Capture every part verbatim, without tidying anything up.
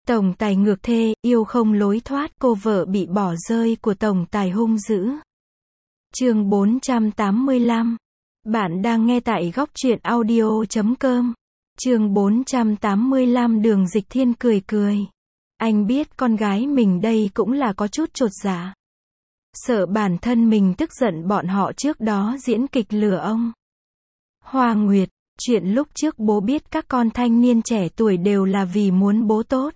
Tổng tài ngược thê, yêu không lối thoát, cô vợ bị bỏ rơi của tổng tài hung dữ. Chương bốn trăm tám mươi lăm. Bạn đang nghe tại góc truyện audio chấm com. Chương bốn trăm tám mươi lăm. Đường Dịch Thiên cười cười. Anh biết con gái mình đây cũng là có chút chột dạ. Sợ bản thân mình tức giận bọn họ trước đó diễn kịch lừa ông. Hoa Nguyệt, chuyện lúc trước bố biết các con thanh niên trẻ tuổi đều là vì muốn bố tốt.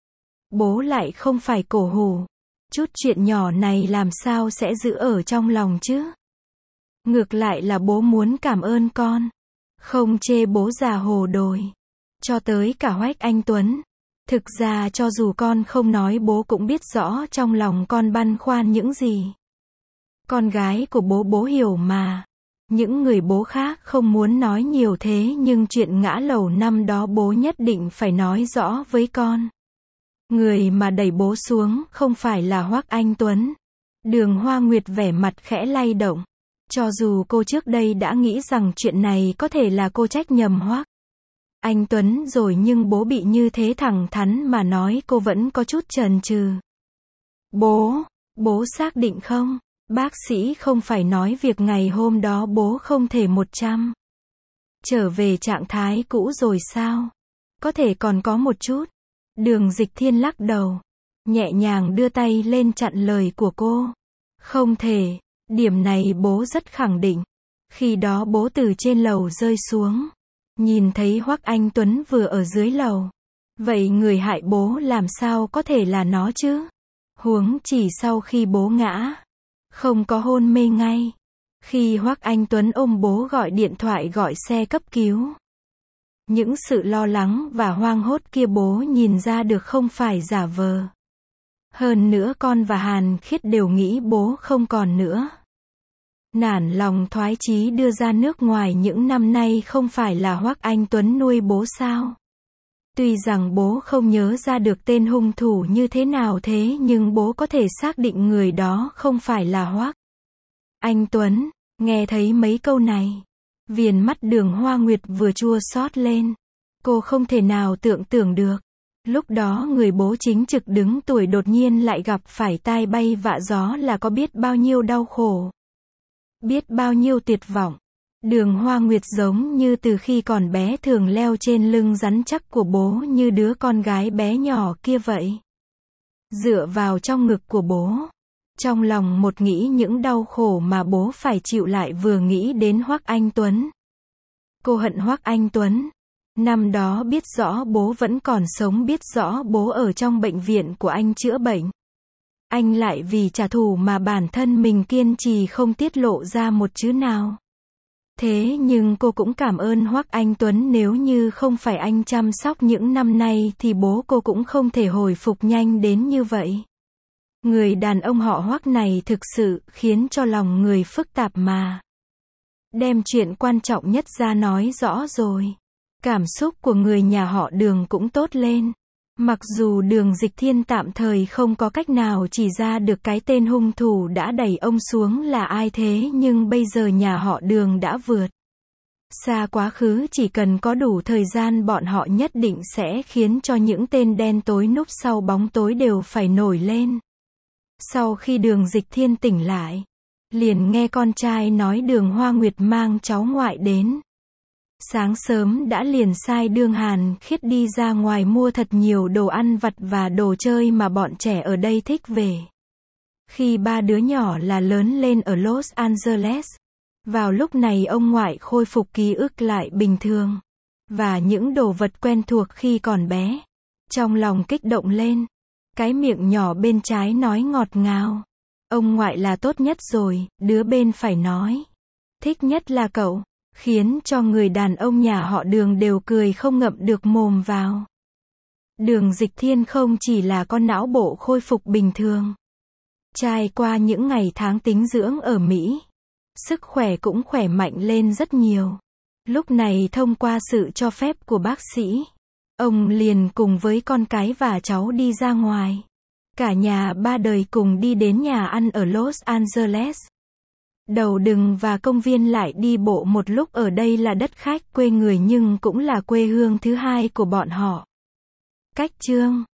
Bố lại không phải cổ hủ. Chút chuyện nhỏ này làm sao sẽ giữ ở trong lòng chứ? Ngược lại là bố muốn cảm ơn con. Không chê bố già hồ đồi. Cho tới cả Hoách Anh Tuấn. Thực ra cho dù con không nói bố cũng biết rõ trong lòng con băn khoăn những gì. Con gái của bố bố hiểu mà. Những người bố khác không muốn nói nhiều thế nhưng chuyện ngã lầu năm đó bố nhất định phải nói rõ với con. Người mà đẩy bố xuống không phải là Hoắc Anh Tuấn. Đường Hoa Nguyệt vẻ mặt khẽ lay động. Cho dù cô trước đây đã nghĩ rằng chuyện này có thể là cô trách nhầm Hoắc Anh Tuấn rồi nhưng bố bị như thế thẳng thắn mà nói cô vẫn có chút chần chừ. Bố, bố xác định không? Bác sĩ không phải nói việc ngày hôm đó bố không thể một trăm trở về trạng thái cũ rồi sao? Có thể còn có một chút. Đường Dịch Thiên lắc đầu, nhẹ nhàng đưa tay lên chặn lời của cô. Không thể, điểm này bố rất khẳng định. Khi đó bố từ trên lầu rơi xuống, nhìn thấy Hoắc Anh Tuấn vừa ở dưới lầu. Vậy người hại bố làm sao có thể là nó chứ? Huống chỉ sau khi bố ngã, không có hôn mê ngay. Khi Hoắc Anh Tuấn ôm bố gọi điện thoại gọi xe cấp cứu. Những sự lo lắng và hoang hốt kia bố nhìn ra được không phải giả vờ. Hơn nữa con và Hàn Khiết đều nghĩ bố không còn nữa. Nản lòng thoái chí đưa ra nước ngoài những năm nay không phải là Hoắc Anh Tuấn nuôi bố sao? Tuy rằng bố không nhớ ra được tên hung thủ như thế nào thế nhưng bố có thể xác định người đó không phải là Hoắc Anh Tuấn. Nghe thấy mấy câu này, viền mắt Đường Hoa Nguyệt vừa chua xót lên. Cô không thể nào tưởng tượng được. Lúc đó người bố chính trực đứng tuổi đột nhiên lại gặp phải tai bay vạ gió là có biết bao nhiêu đau khổ. Biết bao nhiêu tuyệt vọng. Đường Hoa Nguyệt giống như từ khi còn bé thường leo trên lưng rắn chắc của bố như đứa con gái bé nhỏ kia vậy. Dựa vào trong ngực của bố. Trong lòng một nghĩ những đau khổ mà bố phải chịu lại vừa nghĩ đến Hoắc Anh Tuấn. Cô hận Hoắc Anh Tuấn. Năm đó biết rõ bố vẫn còn sống, biết rõ bố ở trong bệnh viện của anh chữa bệnh. Anh lại vì trả thù mà bản thân mình kiên trì không tiết lộ ra một chữ nào. Thế nhưng cô cũng cảm ơn Hoắc Anh Tuấn, nếu như không phải anh chăm sóc những năm nay thì bố cô cũng không thể hồi phục nhanh đến như vậy. Người đàn ông họ Hoắc này thực sự khiến cho lòng người phức tạp mà. Đem chuyện quan trọng nhất ra nói rõ rồi. Cảm xúc của người nhà họ Đường cũng tốt lên. Mặc dù Đường Dịch Thiên tạm thời không có cách nào chỉ ra được cái tên hung thủ đã đẩy ông xuống là ai thế nhưng bây giờ nhà họ Đường đã vượt xa quá khứ, chỉ cần có đủ thời gian bọn họ nhất định sẽ khiến cho những tên đen tối núp sau bóng tối đều phải nổi lên. Sau khi Đường Dịch Thiên tỉnh lại, liền nghe con trai nói Đường Hoa Nguyệt mang cháu ngoại đến. Sáng sớm đã liền sai Đường Hàn Khiết đi ra ngoài mua thật nhiều đồ ăn vặt và đồ chơi mà bọn trẻ ở đây thích về. Khi ba đứa nhỏ là lớn lên ở Los Angeles. Vào lúc này ông ngoại khôi phục ký ức lại bình thường. Và những đồ vật quen thuộc khi còn bé. Trong lòng kích động lên. Cái miệng nhỏ bên trái nói ngọt ngào. Ông ngoại là tốt nhất rồi, đứa bên phải nói. Thích nhất là cậu. Khiến cho người đàn ông nhà họ Đường đều cười không ngậm được mồm vào. Đường Dịch Thiên không chỉ là con não bộ khôi phục bình thường. Trải qua những ngày tháng tĩnh dưỡng ở Mỹ, sức khỏe cũng khỏe mạnh lên rất nhiều. Lúc này thông qua sự cho phép của bác sĩ, ông liền cùng với con cái và cháu đi ra ngoài. Cả nhà ba đời cùng đi đến nhà ăn ở Los Angeles. Đầu đường và công viên lại đi bộ một lúc, ở đây là đất khách quê người nhưng cũng là quê hương thứ hai của bọn họ. Cách chương